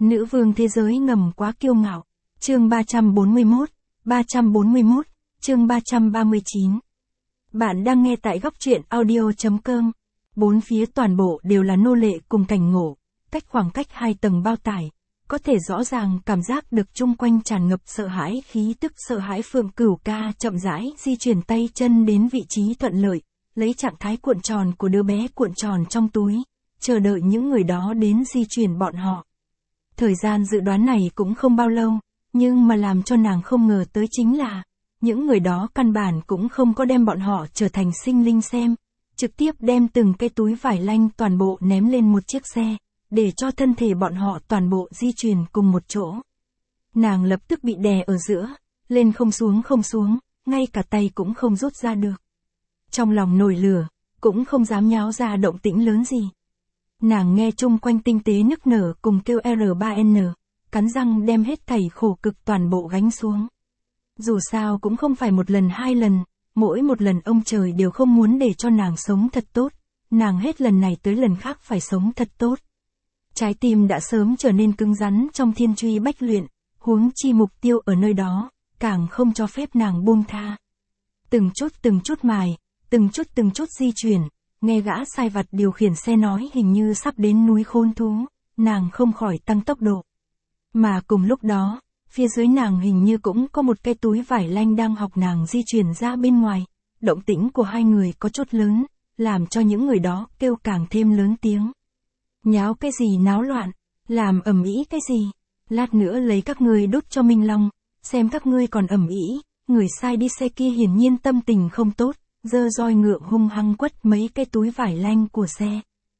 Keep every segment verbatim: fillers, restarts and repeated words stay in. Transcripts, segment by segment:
Nữ vương thế giới ngầm quá kiêu ngạo. Chương ba trăm bốn mươi mốt, ba trăm bốn mươi mốt, chương ba trăm ba mươi chín. Bạn đang nghe tại góc truyện audio.com. Bốn phía toàn bộ đều là nô lệ cùng cảnh ngộ, cách khoảng cách hai tầng bao tải. Có thể rõ ràng cảm giác được chung quanh tràn ngập sợ hãi, khí tức sợ hãi. Phượng Cửu Ca chậm rãi di chuyển tay chân đến vị trí thuận lợi, lấy trạng thái cuộn tròn của đứa bé cuộn tròn trong túi, chờ đợi những người đó đến di chuyển bọn họ. Thời gian dự đoán này cũng không bao lâu, nhưng mà làm cho nàng không ngờ tới chính là, những người đó căn bản cũng không có đem bọn họ trở thành sinh linh xem, trực tiếp đem từng cái túi vải lanh toàn bộ ném lên một chiếc xe, để cho thân thể bọn họ toàn bộ di chuyển cùng một chỗ. Nàng lập tức bị đè ở giữa, lên không xuống không xuống, ngay cả tay cũng không rút ra được. Trong lòng nổi lửa, cũng không dám nháo ra động tĩnh lớn gì. Nàng nghe chung quanh tinh tế nức nở cùng kêu R ba N, cắn răng đem hết thảy khổ cực toàn bộ gánh xuống. Dù sao cũng không phải một lần hai lần, mỗi một lần ông trời đều không muốn để cho nàng sống thật tốt, nàng hết lần này tới lần khác phải sống thật tốt. Trái tim đã sớm trở nên cứng rắn trong thiên truy bách luyện, huống chi mục tiêu ở nơi đó, càng không cho phép nàng buông tha. Từng chút từng chút mài, từng chút từng chút di chuyển, nghe gã sai vặt điều khiển xe nói hình như sắp đến núi Khôn Thú, nàng không khỏi tăng tốc độ. Mà cùng lúc đó, phía dưới nàng hình như cũng có một cái túi vải lanh đang học nàng di chuyển ra bên ngoài, động tĩnh của hai người có chút lớn, làm cho những người đó kêu càng thêm lớn tiếng. Nháo cái gì náo loạn, làm ầm ĩ cái gì, lát nữa lấy các ngươi đốt cho Minh Long, xem các ngươi còn ầm ĩ. Người sai đi xe kia hiển nhiên tâm tình không tốt, giơ roi ngựa hung hăng quất mấy cái túi vải lanh của xe.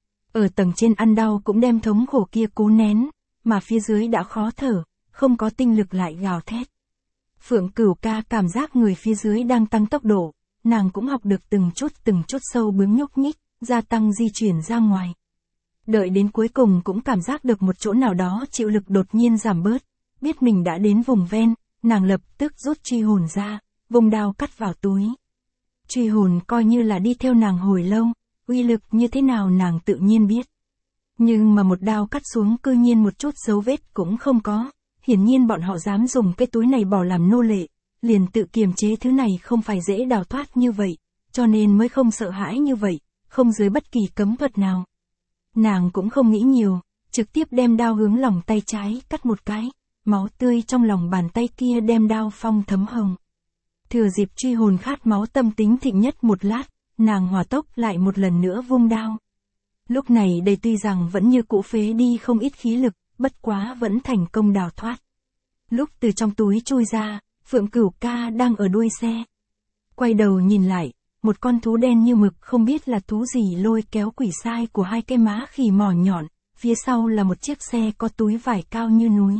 Ở tầng trên ăn đau cũng đem thống khổ kia cố nén, mà phía dưới đã khó thở, không có tinh lực lại gào thét. Phượng Cửu Ca cảm giác người phía dưới đang tăng tốc độ, nàng cũng học được từng chút từng chút sâu bướm nhúc nhích, gia tăng di chuyển ra ngoài. Đợi đến cuối cùng cũng cảm giác được một chỗ nào đó chịu lực đột nhiên giảm bớt, biết mình đã đến vùng ven, nàng lập tức rút truy hồn ra, vùng đao cắt vào túi. Truy hồn coi như là đi theo nàng hồi lâu, uy lực như thế nào nàng tự nhiên biết. Nhưng mà một đao cắt xuống cư nhiên một chút dấu vết cũng không có, hiển nhiên bọn họ dám dùng cái túi này bỏ làm nô lệ, liền tự kiềm chế thứ này không phải dễ đào thoát như vậy, cho nên mới không sợ hãi như vậy, không dưới bất kỳ cấm thuật nào. Nàng cũng không nghĩ nhiều, trực tiếp đem đao hướng lòng tay trái cắt một cái, máu tươi trong lòng bàn tay kia đem đao phong thấm hồng. Thừa dịp truy hồn khát máu tâm tính thịnh nhất một lát, nàng hòa tốc lại một lần nữa vung đao. Lúc này đây tuy rằng vẫn như cũ phế đi không ít khí lực, bất quá vẫn thành công đào thoát. Lúc từ trong túi chui ra, Phượng Cửu Ca đang ở đuôi xe. Quay đầu nhìn lại, một con thú đen như mực không biết là thú gì lôi kéo quỷ sai của hai cái má khỉ mỏ nhọn, phía sau là một chiếc xe có túi vải cao như núi.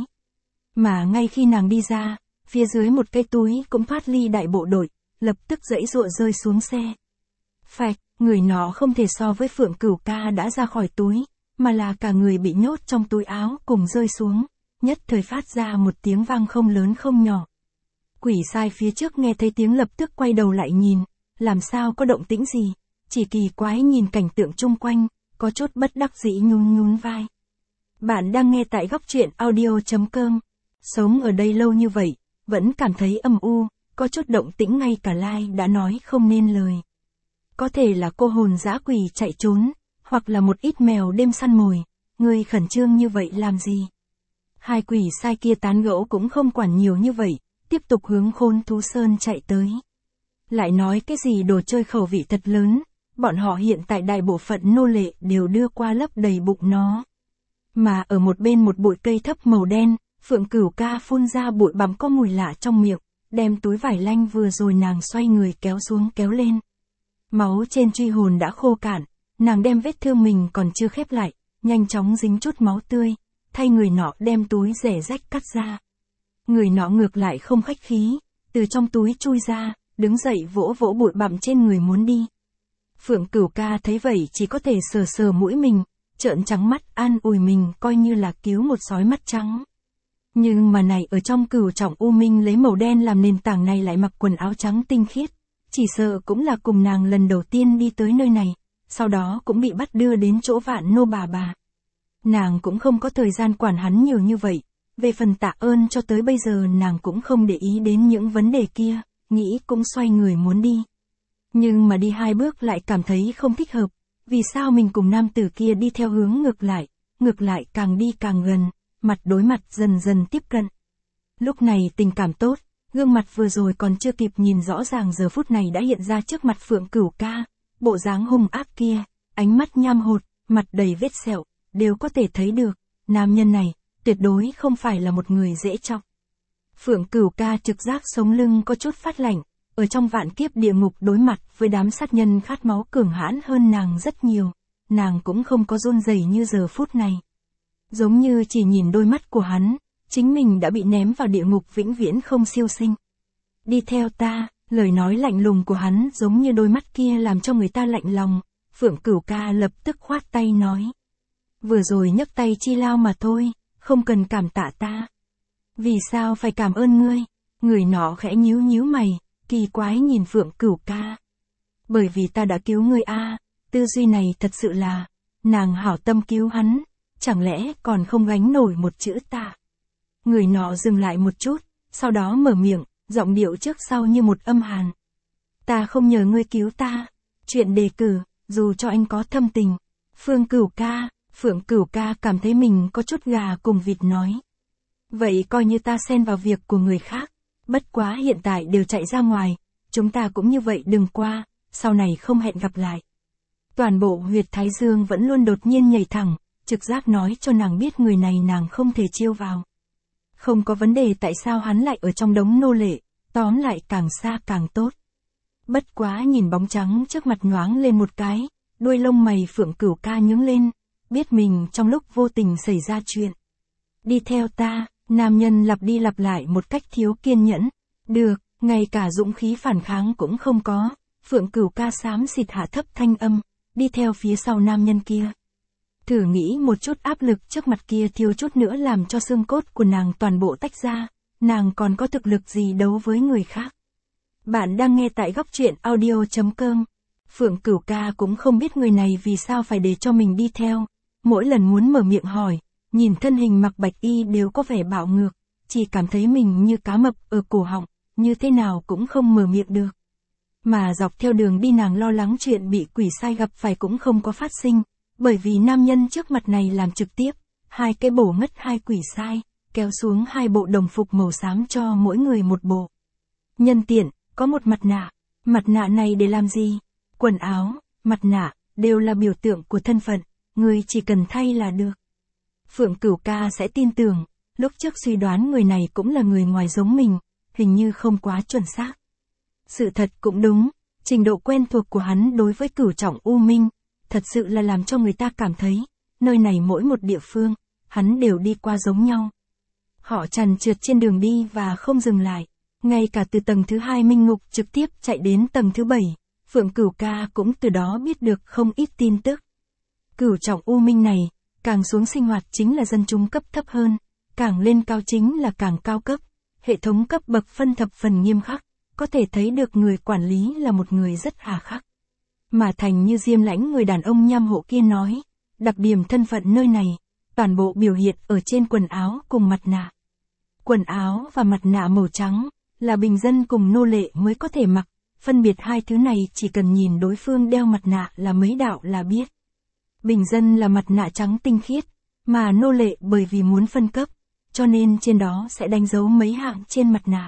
Mà ngay khi nàng đi ra, phía dưới một cái túi cũng thoát ly đại bộ đội, lập tức giãy giụa rơi xuống xe. Phạch, người nó không thể so với Phượng Cửu Ca đã ra khỏi túi, mà là cả người bị nhốt trong túi áo cùng rơi xuống, nhất thời phát ra một tiếng vang không lớn không nhỏ. Quỷ sai phía trước nghe thấy tiếng lập tức quay đầu lại nhìn, làm sao có động tĩnh gì, chỉ kỳ quái nhìn cảnh tượng chung quanh, có chút bất đắc dĩ nhún nhún vai. Bạn đang nghe tại góc truyện audio.com. Sống ở đây lâu như vậy, vẫn cảm thấy âm u, có chút động tĩnh ngay cả Lai đã nói không nên lời. Có thể là cô hồn dã quỷ chạy trốn, hoặc là một ít mèo đêm săn mồi, người khẩn trương như vậy làm gì? Hai quỷ sai kia tán gẫu cũng không quản nhiều như vậy, tiếp tục hướng Khôn Thú Sơn chạy tới. Lại nói cái gì đồ chơi khẩu vị thật lớn, bọn họ hiện tại đại bộ phận nô lệ đều đưa qua lấp đầy bụng nó. Mà ở một bên một bụi cây thấp màu đen, Phượng Cửu Ca phun ra bụi bặm có mùi lạ trong miệng, đem túi vải lanh vừa rồi nàng xoay người kéo xuống kéo lên. Máu trên truy hồn đã khô cạn, nàng đem vết thương mình còn chưa khép lại, nhanh chóng dính chút máu tươi, thay người nọ đem túi rẻ rách cắt ra. Người nọ ngược lại không khách khí, từ trong túi chui ra, đứng dậy vỗ vỗ bụi bặm trên người muốn đi. Phượng Cửu Ca thấy vậy chỉ có thể sờ sờ mũi mình, trợn trắng mắt an ủi mình coi như là cứu một sói mắt trắng. Nhưng mà này ở trong Cửu Trọng U Minh lấy màu đen làm nền tảng này lại mặc quần áo trắng tinh khiết, chỉ sợ cũng là cùng nàng lần đầu tiên đi tới nơi này, sau đó cũng bị bắt đưa đến chỗ Vạn Nô bà bà. Nàng cũng không có thời gian quản hắn nhiều như vậy. Về phần tạ ơn cho tới bây giờ nàng cũng không để ý đến những vấn đề kia, nghĩ cũng xoay người muốn đi. Nhưng mà đi hai bước lại cảm thấy không thích hợp, vì sao mình cùng nam tử kia đi theo hướng ngược lại, ngược lại càng đi càng gần, mặt đối mặt dần dần tiếp cận. Lúc này tình cảm tốt, gương mặt vừa rồi còn chưa kịp nhìn rõ ràng giờ phút này đã hiện ra trước mặt Phượng Cửu ca, bộ dáng hung ác kia, ánh mắt nham hột, mặt đầy vết sẹo, đều có thể thấy được, nam nhân này, tuyệt đối không phải là một người dễ chọc. Phượng Cửu ca trực giác sống lưng có chút phát lạnh, ở trong vạn kiếp địa ngục đối mặt với đám sát nhân khát máu cường hãn hơn nàng rất nhiều, nàng cũng không có run rẩy như giờ phút này. Giống như chỉ nhìn đôi mắt của hắn, chính mình đã bị ném vào địa ngục vĩnh viễn không siêu sinh. Đi theo ta, lời nói lạnh lùng của hắn giống như đôi mắt kia làm cho người ta lạnh lòng, Phượng Cửu ca lập tức khoát tay nói. Vừa rồi nhấc tay chi lao mà thôi, không cần cảm tạ ta. Vì sao phải cảm ơn ngươi? Người nọ khẽ nhíu nhíu mày, kỳ quái nhìn Phượng Cửu ca. Bởi vì ta đã cứu ngươi a, tư duy này thật sự là, nàng hảo tâm cứu hắn, chẳng lẽ còn không gánh nổi một chữ ta. Người nọ dừng lại một chút, sau đó mở miệng, giọng điệu trước sau như một âm hàn. Ta không nhờ ngươi cứu ta, chuyện đề cử, dù cho anh có thâm tình. Phương Cửu ca, Phượng Cửu ca cảm thấy mình có chút gà cùng vịt nói. Vậy coi như ta xen vào việc của người khác, bất quá hiện tại đều chạy ra ngoài, chúng ta cũng như vậy đừng qua, sau này không hẹn gặp lại. Toàn bộ huyệt thái dương vẫn luôn đột nhiên nhảy thẳng, trực giác nói cho nàng biết người này nàng không thể chiêu vào. Không có vấn đề tại sao hắn lại ở trong đống nô lệ, tóm lại càng xa càng tốt. Bất quá nhìn bóng trắng trước mặt nhoáng lên một cái, đuôi lông mày Phượng Cửu ca nhướng lên, biết mình trong lúc vô tình xảy ra chuyện. Đi theo ta, nam nhân lặp đi lặp lại một cách thiếu kiên nhẫn. Được, ngay cả dũng khí phản kháng cũng không có, Phượng Cửu ca xám xịt hạ thấp thanh âm, đi theo phía sau nam nhân kia. Thử nghĩ một chút áp lực trước mặt kia thiếu chút nữa làm cho xương cốt của nàng toàn bộ tách ra, nàng còn có thực lực gì đấu với người khác. Bạn đang nghe tại góc truyện audio chấm com. Phượng Cửu ca cũng không biết người này vì sao phải để cho mình đi theo, mỗi lần muốn mở miệng hỏi, nhìn thân hình mặc bạch y đều có vẻ bạo ngược, chỉ cảm thấy mình như cá mập ở cổ họng, như thế nào cũng không mở miệng được. Mà dọc theo đường đi nàng lo lắng chuyện bị quỷ sai gặp phải cũng không có phát sinh, bởi vì nam nhân trước mặt này làm trực tiếp, hai cái bổ ngất hai quỷ sai, kéo xuống hai bộ đồng phục màu xám cho mỗi người một bộ. Nhân tiện, có một mặt nạ, mặt nạ này để làm gì? Quần áo, mặt nạ, đều là biểu tượng của thân phận, người chỉ cần thay là được. Phượng Cửu ca sẽ tin tưởng, lúc trước suy đoán người này cũng là người ngoài giống mình, hình như không quá chuẩn xác. Sự thật cũng đúng, trình độ quen thuộc của hắn đối với Cửu Trọng U Minh, thật sự là làm cho người ta cảm thấy, nơi này mỗi một địa phương, hắn đều đi qua giống nhau. Họ trằn trượt trên đường đi và không dừng lại, ngay cả từ tầng thứ hai minh ngục trực tiếp chạy đến tầng thứ bảy, Phượng Cửu ca cũng từ đó biết được không ít tin tức. Cửu Trọng U Minh này, càng xuống sinh hoạt chính là dân chúng cấp thấp hơn, càng lên cao chính là càng cao cấp, hệ thống cấp bậc phân thập phần nghiêm khắc, có thể thấy được người quản lý là một người rất hà khắc. Mà thành như Diêm Lãnh người đàn ông nham hộ kia nói, đặc điểm thân phận nơi này, toàn bộ biểu hiện ở trên quần áo cùng mặt nạ. Quần áo và mặt nạ màu trắng, là bình dân cùng nô lệ mới có thể mặc, phân biệt hai thứ này chỉ cần nhìn đối phương đeo mặt nạ là mấy đạo là biết. Bình dân là mặt nạ trắng tinh khiết, mà nô lệ bởi vì muốn phân cấp, cho nên trên đó sẽ đánh dấu mấy hạng trên mặt nạ.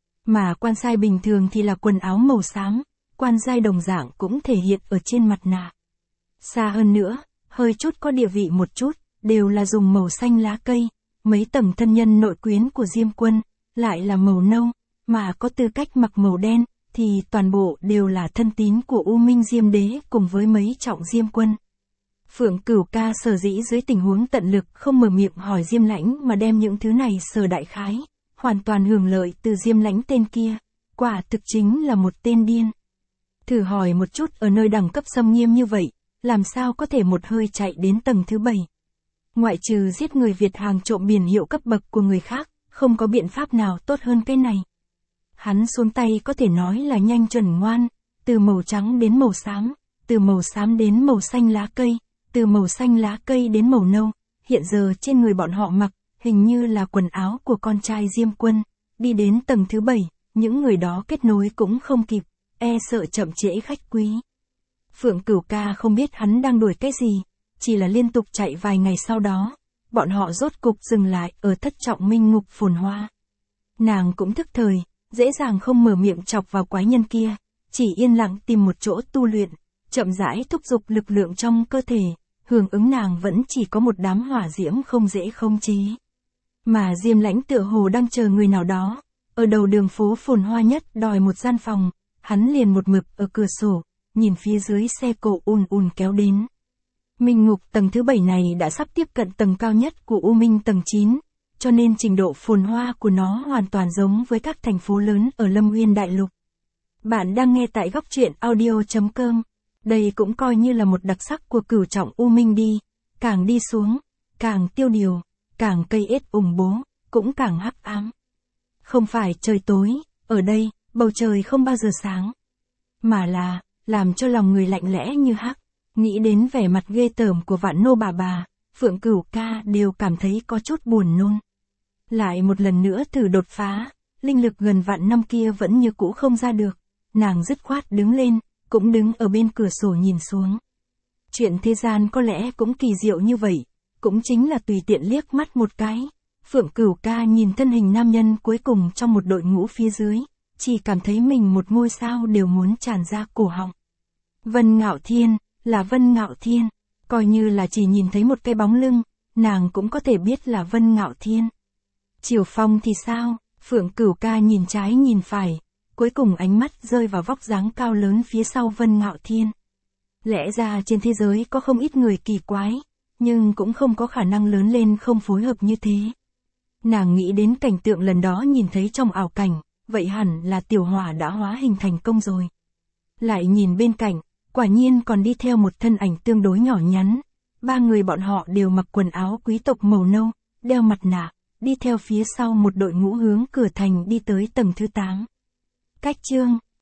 Mà quan sai bình thường thì là quần áo màu xám, quan giai đồng dạng cũng thể hiện ở trên mặt nạ. Xa hơn nữa, hơi chút có địa vị một chút, đều là dùng màu xanh lá cây, mấy tầng thân nhân nội quyến của Diêm Quân, lại là màu nâu, mà có tư cách mặc màu đen, thì toàn bộ đều là thân tín của U Minh Diêm Đế cùng với mấy trọng Diêm Quân. Phượng Cửu ca sở dĩ dưới tình huống tận lực không mở miệng hỏi Diêm Lãnh mà đem những thứ này sở đại khái, hoàn toàn hưởng lợi từ Diêm Lãnh tên kia, quả thực chính là một tên điên. Thử hỏi một chút ở nơi đẳng cấp xâm nghiêm như vậy, làm sao có thể một hơi chạy đến tầng thứ bảy. Ngoại trừ giết người Việt hàng trộm biển hiệu cấp bậc của người khác, không có biện pháp nào tốt hơn cái này. Hắn xuống tay có thể nói là nhanh chuẩn ngoan, từ màu trắng đến màu xám, từ màu xám đến màu xanh lá cây, từ màu xanh lá cây đến màu nâu, hiện giờ trên người bọn họ mặc, hình như là quần áo của con trai Diêm Quân. Đi đến tầng thứ bảy, những người đó kết nối cũng không kịp, e sợ chậm trễ khách quý. Phượng Cửu Ca không biết hắn đang đuổi cái gì, chỉ là liên tục chạy vài ngày sau đó, bọn họ rốt cục dừng lại ở thất trọng minh ngục phồn hoa. Nàng cũng thức thời, dễ dàng không mở miệng chọc vào quái nhân kia, chỉ yên lặng tìm một chỗ tu luyện, chậm rãi thúc giục lực lượng trong cơ thể, hưởng ứng nàng vẫn chỉ có một đám hỏa diễm không dễ khống chế. Mà Diêm Lãnh tựa hồ đang chờ người nào đó, ở đầu đường phố phồn hoa nhất đòi một gian phòng, hắn liền một mực ở cửa sổ, nhìn phía dưới xe cộ ùn ùn kéo đến. Minh ngục tầng thứ bảy này đã sắp tiếp cận tầng cao nhất của U Minh tầng chín, cho nên trình độ phồn hoa của nó hoàn toàn giống với các thành phố lớn ở Lâm Uyên Đại Lục. Bạn đang nghe tại góc truyện audio chấm com. Đây cũng coi như là một đặc sắc của cửu trọng U Minh đi, càng đi xuống, càng tiêu điều, càng cây ết ủng bố, cũng càng hắc ám. Không phải trời tối, ở đây, bầu trời không bao giờ sáng, mà là, làm cho lòng người lạnh lẽ như hắc. Nghĩ đến vẻ mặt ghê tởm của Vạn Nô bà bà, Phượng Cửu Ca đều cảm thấy có chút buồn nôn. Lại một lần nữa thử đột phá, linh lực gần vạn năm kia vẫn như cũ không ra được. Nàng dứt khoát đứng lên, cũng đứng ở bên cửa sổ nhìn xuống. Chuyện thế gian có lẽ cũng kỳ diệu như vậy, cũng chính là tùy tiện liếc mắt một cái. Phượng Cửu Ca nhìn thân hình nam nhân cuối cùng trong một đội ngũ phía dưới, chỉ cảm thấy mình một ngôi sao đều muốn tràn ra cổ họng. Vân Ngạo Thiên, là Vân Ngạo Thiên, coi như là chỉ nhìn thấy một cái bóng lưng, nàng cũng có thể biết là Vân Ngạo Thiên. Triều Phong thì sao? Phượng Cửu Ca nhìn trái nhìn phải, cuối cùng ánh mắt rơi vào vóc dáng cao lớn phía sau Vân Ngạo Thiên. Lẽ ra trên thế giới có không ít người kỳ quái, nhưng cũng không có khả năng lớn lên không phối hợp như thế. Nàng nghĩ đến cảnh tượng lần đó nhìn thấy trong ảo cảnh, vậy hẳn là tiểu hỏa đã hóa hình thành công rồi. Lại nhìn bên cạnh, quả nhiên còn đi theo một thân ảnh tương đối nhỏ nhắn. Ba người bọn họ đều mặc quần áo quý tộc màu nâu, đeo mặt nạ, đi theo phía sau một đội ngũ hướng cửa thành đi tới tầng thứ tám. Cách chương